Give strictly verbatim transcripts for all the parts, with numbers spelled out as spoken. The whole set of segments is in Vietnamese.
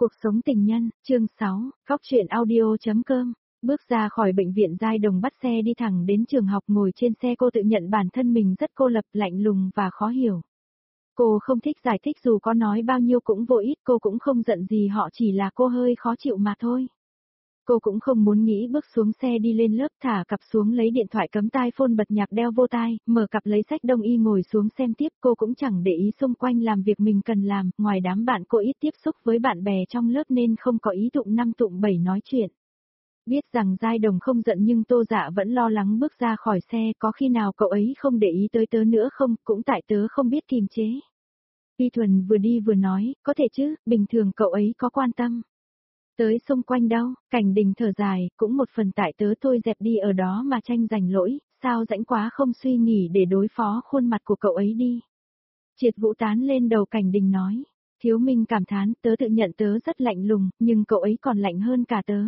Cuộc sống tình nhân, chương sáu, Cóc truyện audio.com. Bước ra khỏi bệnh viện Giai Đồng bắt xe đi thẳng đến trường học, ngồi trên xe cô tự nhận bản thân mình rất cô lập, lạnh lùng và khó hiểu. Cô không thích giải thích, dù có nói bao nhiêu cũng vô ích, cô cũng không giận gì họ, chỉ là cô hơi khó chịu mà thôi. Cô cũng không muốn nghĩ, bước xuống xe đi lên lớp, thả cặp xuống, lấy điện thoại cắm tai phone bật nhạc đeo vô tai, mở cặp lấy sách đông y ngồi xuống xem tiếp. Cô cũng chẳng để ý xung quanh, làm việc mình cần làm, ngoài đám bạn cô ít tiếp xúc với bạn bè trong lớp nên không có ý tụng năm tụng bảy nói chuyện. Biết rằng Giai Đồng không giận nhưng Tô Dạ vẫn lo lắng bước ra khỏi xe, có khi nào cậu ấy không để ý tới tớ nữa không, cũng tại tớ không biết kiềm chế. Y Thuần vừa đi vừa nói, có thể chứ, bình thường cậu ấy có quan tâm tới xung quanh đâu. Cảnh Đình thở dài, cũng một phần tại tớ thôi, dẹp đi ở đó mà tranh giành lỗi, sao rãnh quá không suy nghĩ để đối phó khuôn mặt của cậu ấy đi. Triệt Vũ tán lên đầu Cảnh Đình nói, Thiếu Minh cảm thán, tớ tự nhận tớ rất lạnh lùng, nhưng cậu ấy còn lạnh hơn cả tớ.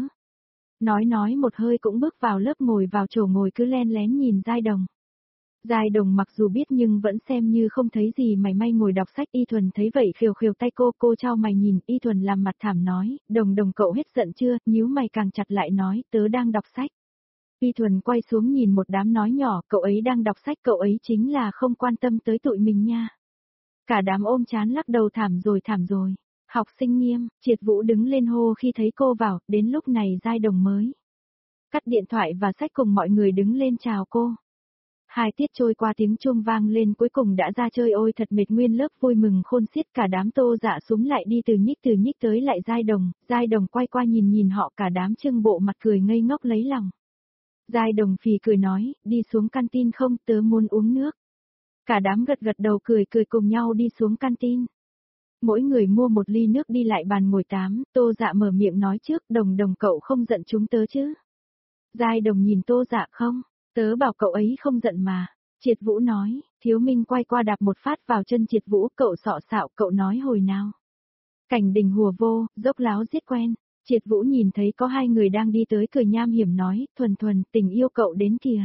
Nói nói một hơi cũng bước vào lớp, ngồi vào chỗ ngồi cứ len lén nhìn Giai Đồng. Giai Đồng mặc dù biết nhưng vẫn xem như không thấy gì, mày may ngồi đọc sách. Y Thuần thấy vậy khều khều tay cô, cô trao mày nhìn. Y Thuần làm mặt thảm nói, Đồng Đồng cậu hết giận chưa, nhíu mày càng chặt lại nói, tớ đang đọc sách. Y Thuần quay xuống nhìn một đám nói nhỏ, cậu ấy đang đọc sách, cậu ấy chính là không quan tâm tới tụi mình nha. Cả đám ôm chán lắc đầu, thảm rồi thảm rồi. Học sinh Nghiêm, Triệt Vũ đứng lên hô khi thấy cô vào, đến lúc này Giai Đồng mới cắt điện thoại và sách cùng mọi người đứng lên chào cô. Hai tiết trôi qua, tiếng chuông vang lên, cuối cùng đã ra chơi. Ôi thật mệt, nguyên lớp vui mừng khôn xiết, cả đám Tô Dạ súng lại đi từ nhích từ nhích tới lại Giai Đồng. Giai Đồng quay qua nhìn nhìn họ, cả đám trưng bộ mặt cười ngây ngốc lấy lòng. Giai Đồng phì cười nói, đi xuống canteen không, tớ muốn uống nước. Cả đám gật gật đầu cười cười cùng nhau đi xuống canteen. Mỗi người mua một ly nước đi lại bàn ngồi tám. Tô Dạ mở miệng nói trước, Đồng Đồng cậu không giận chúng tớ chứ? Giai Đồng nhìn Tô Dạ, không, tớ bảo cậu ấy không giận mà. Triệt Vũ nói. Thiếu Minh quay qua đạp một phát vào chân Triệt Vũ, cậu sọ sạo, cậu nói hồi nào. Cảnh Đình hùa vô, dốc láo giết quen. Triệt Vũ nhìn thấy có hai người đang đi tới, cười nham hiểm nói, Thuần Thuần, tình yêu cậu đến kìa.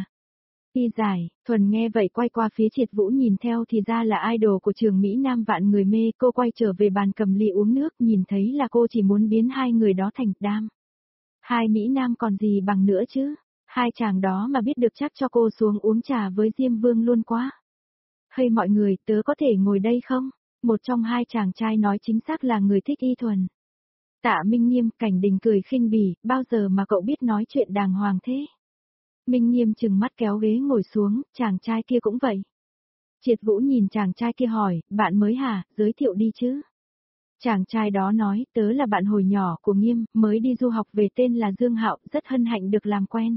Y giải, Thuần nghe vậy quay qua phía Triệt Vũ nhìn theo, thì ra là idol của trường Mỹ Nam vạn người mê. Cô quay trở về bàn cầm ly uống nước, nhìn thấy là cô chỉ muốn biến hai người đó thành đam. Hai Mỹ Nam còn gì bằng nữa chứ. Hai chàng đó mà biết được chắc cho cô xuống uống trà với Diêm Vương luôn quá. Hay mọi người, tớ có thể ngồi đây không? Một trong hai chàng trai nói, chính xác là người thích Y Thuần. Tạ Minh Nghiêm. Cảnh Đình cười khinh bỉ, bao giờ mà cậu biết nói chuyện đàng hoàng thế? Minh Nghiêm chừng mắt kéo ghế ngồi xuống, chàng trai kia cũng vậy. Triệt Vũ nhìn chàng trai kia hỏi, bạn mới hả, giới thiệu đi chứ. Chàng trai đó nói, tớ là bạn hồi nhỏ của Nghiêm, mới đi du học về, tên là Dương Hạo, rất hân hạnh được làm quen.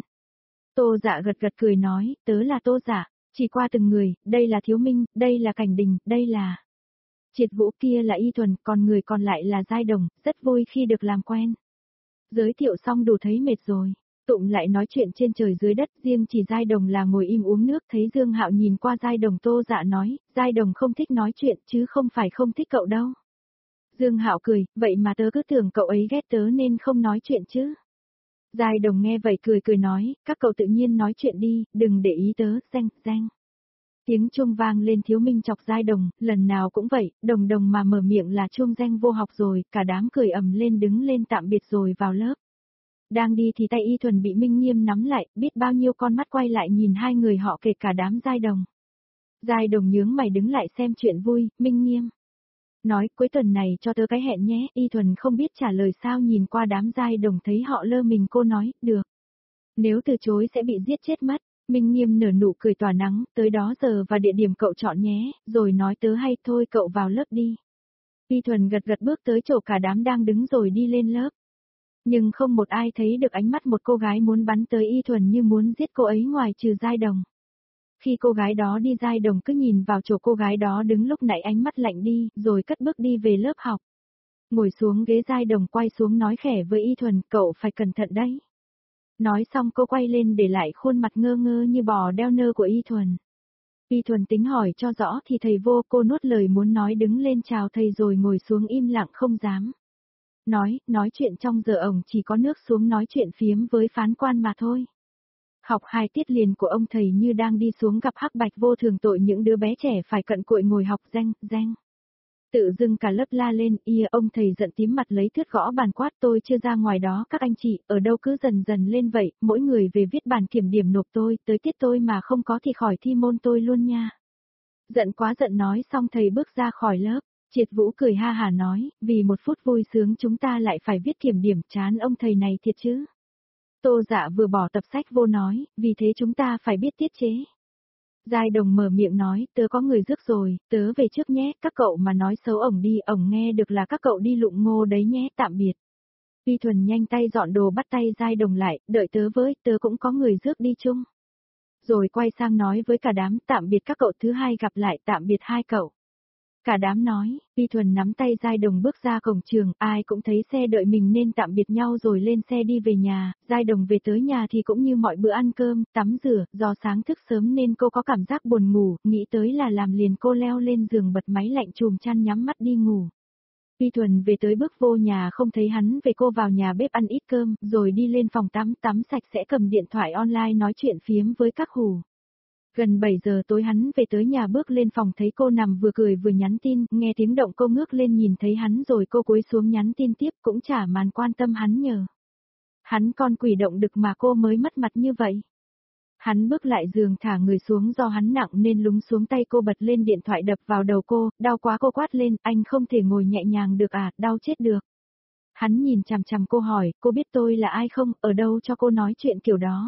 Tô Dạ gật gật cười nói, tớ là Tô Dạ, chỉ qua từng người, đây là Thiếu Minh, đây là Cảnh Đình, đây là Triệt Vũ, kia là Y Thuần, còn người còn lại là Giai Đồng, rất vui khi được làm quen. Giới thiệu xong đủ thấy mệt rồi, tụm lại nói chuyện trên trời dưới đất, riêng chỉ Giai Đồng là ngồi im uống nước. Thấy Dương Hạo nhìn qua Giai Đồng, Tô Dạ nói, Giai Đồng không thích nói chuyện chứ không phải không thích cậu đâu. Dương Hạo cười, vậy mà tớ cứ tưởng cậu ấy ghét tớ nên không nói chuyện chứ. Giai Đồng nghe vậy cười cười nói, các cậu tự nhiên nói chuyện đi, đừng để ý tớ, danh, danh. Tiếng chuông vang lên, Thiếu Minh chọc Giai Đồng, lần nào cũng vậy, Đồng Đồng mà mở miệng là chuông danh vô học rồi, cả đám cười ầm lên đứng lên tạm biệt rồi vào lớp. Đang đi thì tay Y Thuần bị Minh Nghiêm nắm lại, biết bao nhiêu con mắt quay lại nhìn hai người họ, kể cả đám Giai Đồng. Giai Đồng nhướng mày đứng lại xem chuyện vui. Minh Nghiêm nói, cuối tuần này cho tớ cái hẹn nhé. Y Thuần không biết trả lời sao, nhìn qua đám Giai Đồng thấy họ lơ mình, cô nói, được. Nếu từ chối sẽ bị giết chết mất. Minh Nghiêm nở nụ cười tỏa nắng, tới đó giờ và địa điểm cậu chọn nhé, rồi nói tớ hay, thôi cậu vào lớp đi. Y Thuần gật gật bước tới chỗ cả đám đang đứng rồi đi lên lớp. Nhưng không một ai thấy được ánh mắt một cô gái muốn bắn tới Y Thuần như muốn giết cô ấy ngoài trừ Giai Đồng. Khi cô gái đó đi, Giai Đồng cứ nhìn vào chỗ cô gái đó đứng lúc nãy, ánh mắt lạnh đi, rồi cất bước đi về lớp học. Ngồi xuống ghế, Giai Đồng quay xuống nói khẽ với Y Thuần, cậu phải cẩn thận đấy. Nói xong cô quay lên để lại khuôn mặt ngơ ngơ như bò đeo nơ của Y Thuần. Y Thuần tính hỏi cho rõ thì thầy vô, cô nuốt lời muốn nói, đứng lên chào thầy rồi ngồi xuống im lặng không dám nói, nói chuyện trong giờ ổng chỉ có nước xuống nói chuyện phiếm với phán quan mà thôi. Học hai tiết liền của ông thầy như đang đi xuống gặp hắc bạch vô thường, tội những đứa bé trẻ phải cận cụi ngồi học, danh, danh. Tự dưng cả lớp la lên, ia ông thầy giận tím mặt lấy thước gõ bàn quát tôi chưa ra ngoài đó các anh chị, ở đâu cứ dần dần lên vậy, mỗi người về viết bản kiểm điểm nộp tôi, tới tiết tôi mà không có thì khỏi thi môn tôi luôn nha. Giận quá giận nói xong thầy bước ra khỏi lớp, Triệt Vũ cười ha hà nói, vì một phút vui sướng chúng ta lại phải viết kiểm điểm chán ông thầy này thiệt chứ. Tô Dạ vừa bỏ tập sách vô nói, vì thế chúng ta phải biết tiết chế. Giai Đồng mở miệng nói, tớ có người rước rồi, tớ về trước nhé, các cậu mà nói xấu ổng đi, ổng nghe được là các cậu đi lụng ngô đấy nhé, tạm biệt. Vi Thuần nhanh tay dọn đồ bắt tay Giai Đồng lại, đợi tớ với, tớ cũng có người rước đi chung. Rồi quay sang nói với cả đám, tạm biệt các cậu thứ hai gặp lại, tạm biệt hai cậu. Cả đám nói, Vi Thuần nắm tay Giai Đồng bước ra cổng trường, ai cũng thấy xe đợi mình nên tạm biệt nhau rồi lên xe đi về nhà, Giai Đồng về tới nhà thì cũng như mọi bữa ăn cơm, tắm rửa, do sáng thức sớm nên cô có cảm giác buồn ngủ, nghĩ tới là làm liền cô leo lên giường bật máy lạnh chùm chăn nhắm mắt đi ngủ. Vi Thuần về tới bước vô nhà không thấy hắn về cô vào nhà bếp ăn ít cơm, rồi đi lên phòng tắm tắm sạch sẽ cầm điện thoại online nói chuyện phiếm với các hù. Gần bảy giờ tối hắn về tới nhà bước lên phòng thấy cô nằm vừa cười vừa nhắn tin, nghe tiếng động cô ngước lên nhìn thấy hắn rồi cô cúi xuống nhắn tin tiếp cũng chả màn quan tâm hắn nhờ. Hắn con quỷ động đực mà cô mới mất mặt như vậy. Hắn bước lại giường thả người xuống do hắn nặng nên lúng xuống tay cô bật lên điện thoại đập vào đầu cô, đau quá cô quát lên, anh không thể ngồi nhẹ nhàng được à, đau chết được. Hắn nhìn chằm chằm cô hỏi, cô biết tôi là ai không, ở đâu cho cô nói chuyện kiểu đó.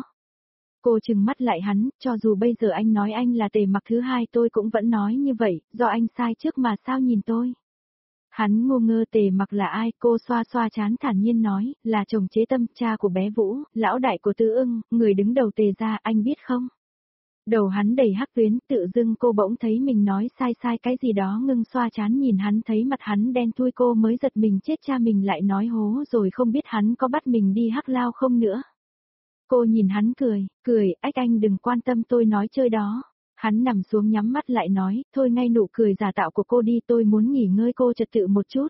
Cô trừng mắt lại hắn, cho dù bây giờ anh nói anh là Tề Mặc thứ hai tôi cũng vẫn nói như vậy, do anh sai trước mà sao nhìn tôi. Hắn ngô ngơ Tề Mặc là ai, cô xoa xoa chán thản nhiên nói, là chồng Chế Tâm, cha của bé Vũ, lão đại của Tứ Ưng, người đứng đầu Tề gia, anh biết không? Đầu hắn đầy hắc tuyến, tự dưng cô bỗng thấy mình nói sai sai cái gì đó ngưng xoa chán nhìn hắn thấy mặt hắn đen thui cô mới giật mình chết cha mình lại nói hố rồi không biết hắn có bắt mình đi hắc lao không nữa. Cô nhìn hắn cười, cười, ách anh đừng quan tâm tôi nói chơi đó. Hắn nằm xuống nhắm mắt lại nói, thôi ngay nụ cười giả tạo của cô đi tôi muốn nghỉ ngơi cô trật tự một chút.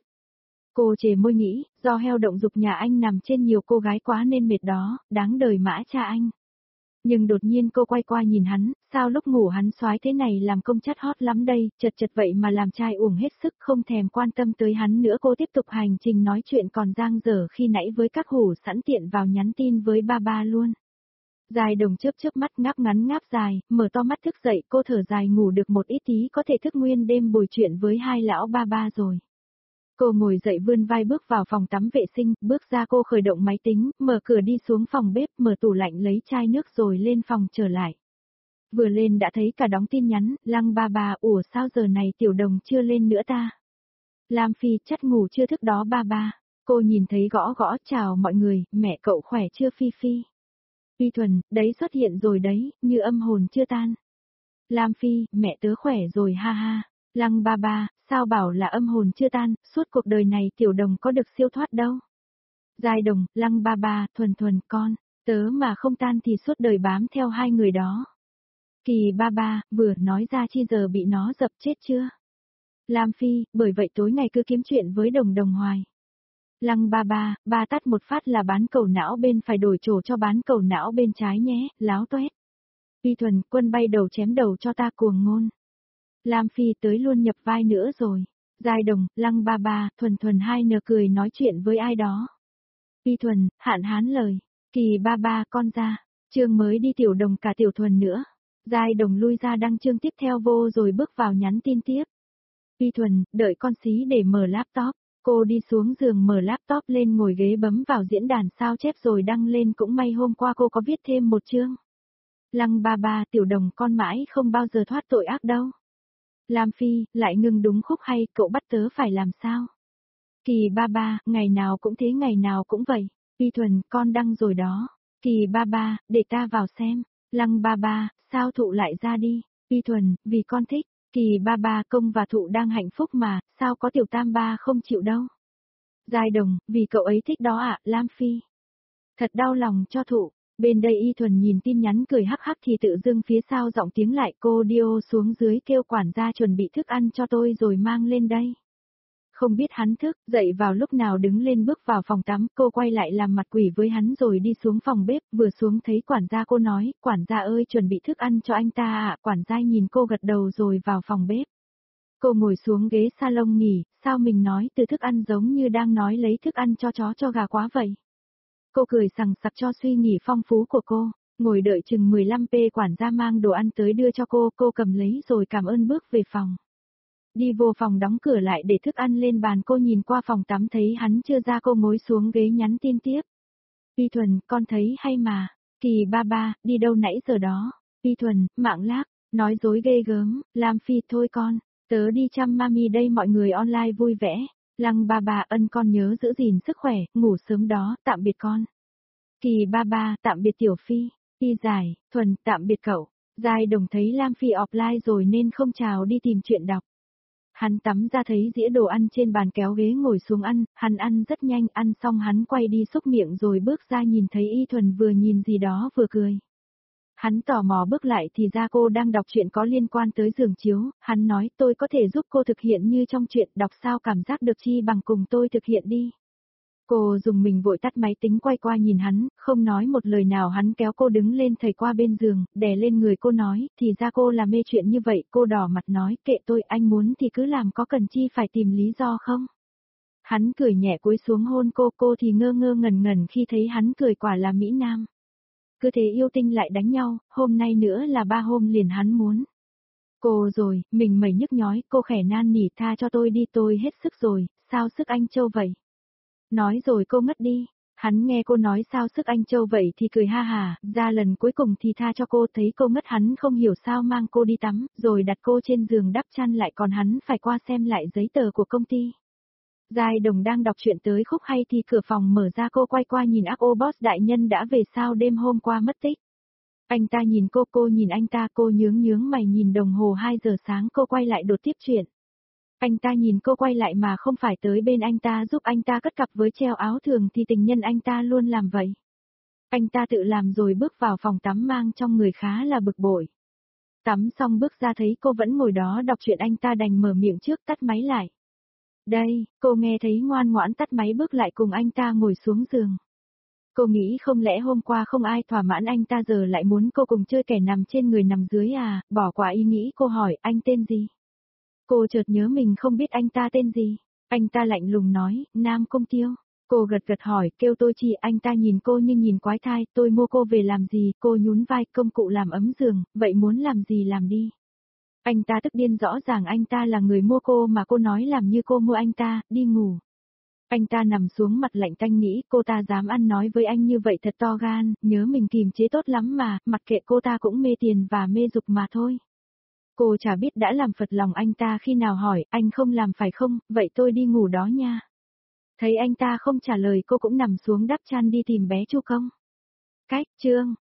Cô chề môi nghĩ, do heo động dục nhà anh nằm trên nhiều cô gái quá nên mệt đó, đáng đời mã cha anh. Nhưng đột nhiên cô quay qua nhìn hắn, sao lúc ngủ hắn soái thế này làm công chất hot lắm đây, chật chật vậy mà làm trai uổng hết sức không thèm quan tâm tới hắn nữa. Cô tiếp tục hành trình nói chuyện còn dang dở khi nãy với các hủ sẵn tiện vào nhắn tin với ba ba luôn. Giai Đồng chớp chớp mắt ngáp ngắn ngáp dài, mở to mắt thức dậy cô thở dài ngủ được một ít tí có thể thức nguyên đêm bồi chuyện với hai lão ba ba rồi. Cô ngồi dậy vươn vai bước vào phòng tắm vệ sinh, bước ra cô khởi động máy tính, mở cửa đi xuống phòng bếp, mở tủ lạnh lấy chai nước rồi lên phòng trở lại. Vừa lên đã thấy cả đống tin nhắn, Lăng ba ba, ủa sao giờ này Tiểu Đồng chưa lên nữa ta? Lam Phi, chắc ngủ chưa thức đó ba ba. Cô nhìn thấy gõ gõ, chào mọi người, mẹ cậu khỏe chưa Phi Phi? Vi Thuần, đấy xuất hiện rồi đấy, như âm hồn chưa tan. Lam Phi, mẹ tớ khỏe rồi ha ha. Lăng ba ba, sao bảo là âm hồn chưa tan, suốt cuộc đời này Tiểu Đồng có được siêu thoát đâu. Giai Đồng, Lăng ba ba, Thuần Thuần, con, tớ mà không tan thì suốt đời bám theo hai người đó. Kỳ ba ba, vừa nói ra chi giờ bị nó dập chết chưa? Lam Phi, bởi vậy tối ngày cứ kiếm chuyện với Đồng Đồng hoài. Lăng ba ba, ba tát một phát là bán cầu não bên phải đổi chỗ cho bán cầu não bên trái nhé, láo toét. Vi Thuần, quân bay đầu chém đầu cho ta cuồng ngôn. Lam Phi tới luôn nhập vai nữa rồi. Giai Đồng, Lăng ba ba, Thuần Thuần hai nờ cười nói chuyện với ai đó. Vi Thuần, hạn hán lời. Kỳ ba ba con ra. Chương mới đi Tiểu Đồng cả Tiểu Thuần nữa. Giai Đồng lui ra đăng chương tiếp theo vô rồi bước vào nhắn tin tiếp. Vi Thuần, đợi con xí để mở laptop. Cô đi xuống giường mở laptop lên ngồi ghế bấm vào diễn đàn sao chép rồi đăng lên cũng may hôm qua cô có viết thêm một chương. Lăng ba ba, Tiểu Đồng con mãi không bao giờ thoát tội ác đâu. Lam Phi, lại ngừng đúng khúc hay, cậu bắt tớ phải làm sao? Kỳ ba ba, ngày nào cũng thế ngày nào cũng vậy. Vi Thuần, con đăng rồi đó. Kỳ ba ba, để ta vào xem. Lăng ba ba, sao Thụ lại ra đi? Vi Thuần, vì con thích. Kỳ ba ba, Công và Thụ đang hạnh phúc mà, sao có Tiểu Tam ba không chịu đâu? Giai Đồng, vì cậu ấy thích đó ạ, Lam Phi. Thật đau lòng cho Thụ. Bên đây Y Thuần nhìn tin nhắn cười hắc hắc thì tự dưng phía sau giọng tiếng lại cô Dio xuống dưới kêu quản gia chuẩn bị thức ăn cho tôi rồi mang lên đây. Không biết hắn thức, dậy vào lúc nào đứng lên bước vào phòng tắm, cô quay lại làm mặt quỷ với hắn rồi đi xuống phòng bếp, vừa xuống thấy quản gia cô nói, quản gia ơi chuẩn bị thức ăn cho anh ta ạ, quản gia nhìn cô gật đầu rồi vào phòng bếp. Cô ngồi xuống ghế salon nghỉ, sao mình nói từ thức ăn giống như đang nói lấy thức ăn cho chó cho gà quá vậy. Cô cười sằng sặc cho suy nghĩ phong phú của cô, ngồi đợi chừng mười lăm phút quản gia mang đồ ăn tới đưa cho cô, cô cầm lấy rồi cảm ơn bước về phòng. Đi vô phòng đóng cửa lại để thức ăn lên bàn, cô nhìn qua phòng tắm thấy hắn chưa ra, cô ngồi xuống ghế nhắn tin tiếp. Vi Thuần, con thấy hay mà. Kỳ ba ba, đi đâu nãy giờ đó? Vi Thuần, mạng lác, nói dối ghê gớm, Lam Phi thôi con, tớ đi chăm mami đây, mọi người online vui vẻ. Lăng ba ba, ân con nhớ giữ gìn sức khỏe, ngủ sớm đó, tạm biệt con. Kỳ ba ba, tạm biệt Tiểu Phi. Y dài, Thuần, tạm biệt cậu. Giai Đồng thấy Lam Phi offline rồi nên không chào đi tìm chuyện đọc. Hắn tắm ra thấy dĩa đồ ăn trên bàn, kéo ghế ngồi xuống ăn, hắn ăn rất nhanh, ăn xong hắn quay đi xúc miệng rồi bước ra, nhìn thấy Y Thuần vừa nhìn gì đó vừa cười. Hắn tò mò bước lại thì ra cô đang đọc chuyện có liên quan tới giường chiếu, hắn nói tôi có thể giúp cô thực hiện như trong chuyện, đọc sao cảm giác được chi bằng cùng tôi thực hiện đi. Cô dùng mình vội tắt máy tính, quay qua nhìn hắn, không nói một lời nào. Hắn kéo cô đứng lên, thầy qua bên giường, đè lên người cô nói, thì ra cô là mê chuyện như vậy. Cô đỏ mặt nói, kệ tôi, anh muốn thì cứ làm, có cần chi phải tìm lý do không? Hắn cười nhẹ cúi xuống hôn cô, cô thì ngơ ngơ ngẩn ngẩn khi thấy hắn cười, quả là Mỹ Nam. Cứ thế yêu tinh lại đánh nhau, hôm nay nữa là ba hôm liền hắn muốn. Cô rồi, mình mẩy nhức nhói, cô khẽ nan nỉ, tha cho tôi đi, tôi hết sức rồi, sao sức anh Châu vậy? Nói rồi cô ngất đi. Hắn nghe cô nói sao sức anh Châu vậy thì cười ha hà, ra lần cuối cùng thì tha cho cô. Thấy cô ngất hắn không hiểu sao mang cô đi tắm, rồi đặt cô trên giường đắp chăn lại, còn hắn phải qua xem lại giấy tờ của công ty. Giai Đồng đang đọc chuyện tới khúc hay thì cửa phòng mở ra, cô quay qua nhìn ác ô boss đại nhân đã về sao đêm hôm qua mất tích. Anh ta nhìn cô, cô nhìn anh ta, cô nhướng nhướng mày nhìn đồng hồ hai giờ sáng, cô quay lại đột tiếp chuyện. Anh ta nhìn cô quay lại mà không phải tới bên anh ta giúp anh ta cất cặp với treo áo, thường thì tình nhân anh ta luôn làm vậy. Anh ta tự làm rồi bước vào phòng tắm mang trong người khá là bực bội. Tắm xong bước ra thấy cô vẫn ngồi đó đọc chuyện, anh ta đành mở miệng trước, tắt máy lại. Đây, cô nghe thấy ngoan ngoãn tắt máy bước lại cùng anh ta ngồi xuống giường. Cô nghĩ không lẽ hôm qua không ai thỏa mãn anh ta giờ lại muốn cô cùng chơi kẻ nằm trên người nằm dưới à, bỏ qua ý nghĩ cô hỏi anh tên gì. Cô chợt nhớ mình không biết anh ta tên gì. Anh ta lạnh lùng nói, Nam Công Tiêu. Cô gật gật hỏi, kêu tôi chi? Anh ta nhìn cô như nhìn quái thai, tôi mua cô về làm gì? Cô nhún vai, công cụ làm ấm giường, vậy muốn làm gì làm đi. Anh ta tức điên, rõ ràng anh ta là người mua cô mà cô nói làm như cô mua anh ta, đi ngủ. Anh ta nằm xuống mặt lạnh tanh, nghĩ cô ta dám ăn nói với anh như vậy thật to gan, nhớ mình kìm chế tốt lắm mà, mặc kệ cô ta cũng mê tiền và mê dục mà thôi. Cô chả biết đã làm phật lòng anh ta khi nào, hỏi, anh không làm phải không, vậy tôi đi ngủ đó nha. Thấy anh ta không trả lời, cô cũng nằm xuống đắp chăn đi tìm bé Chu Công. Cách chương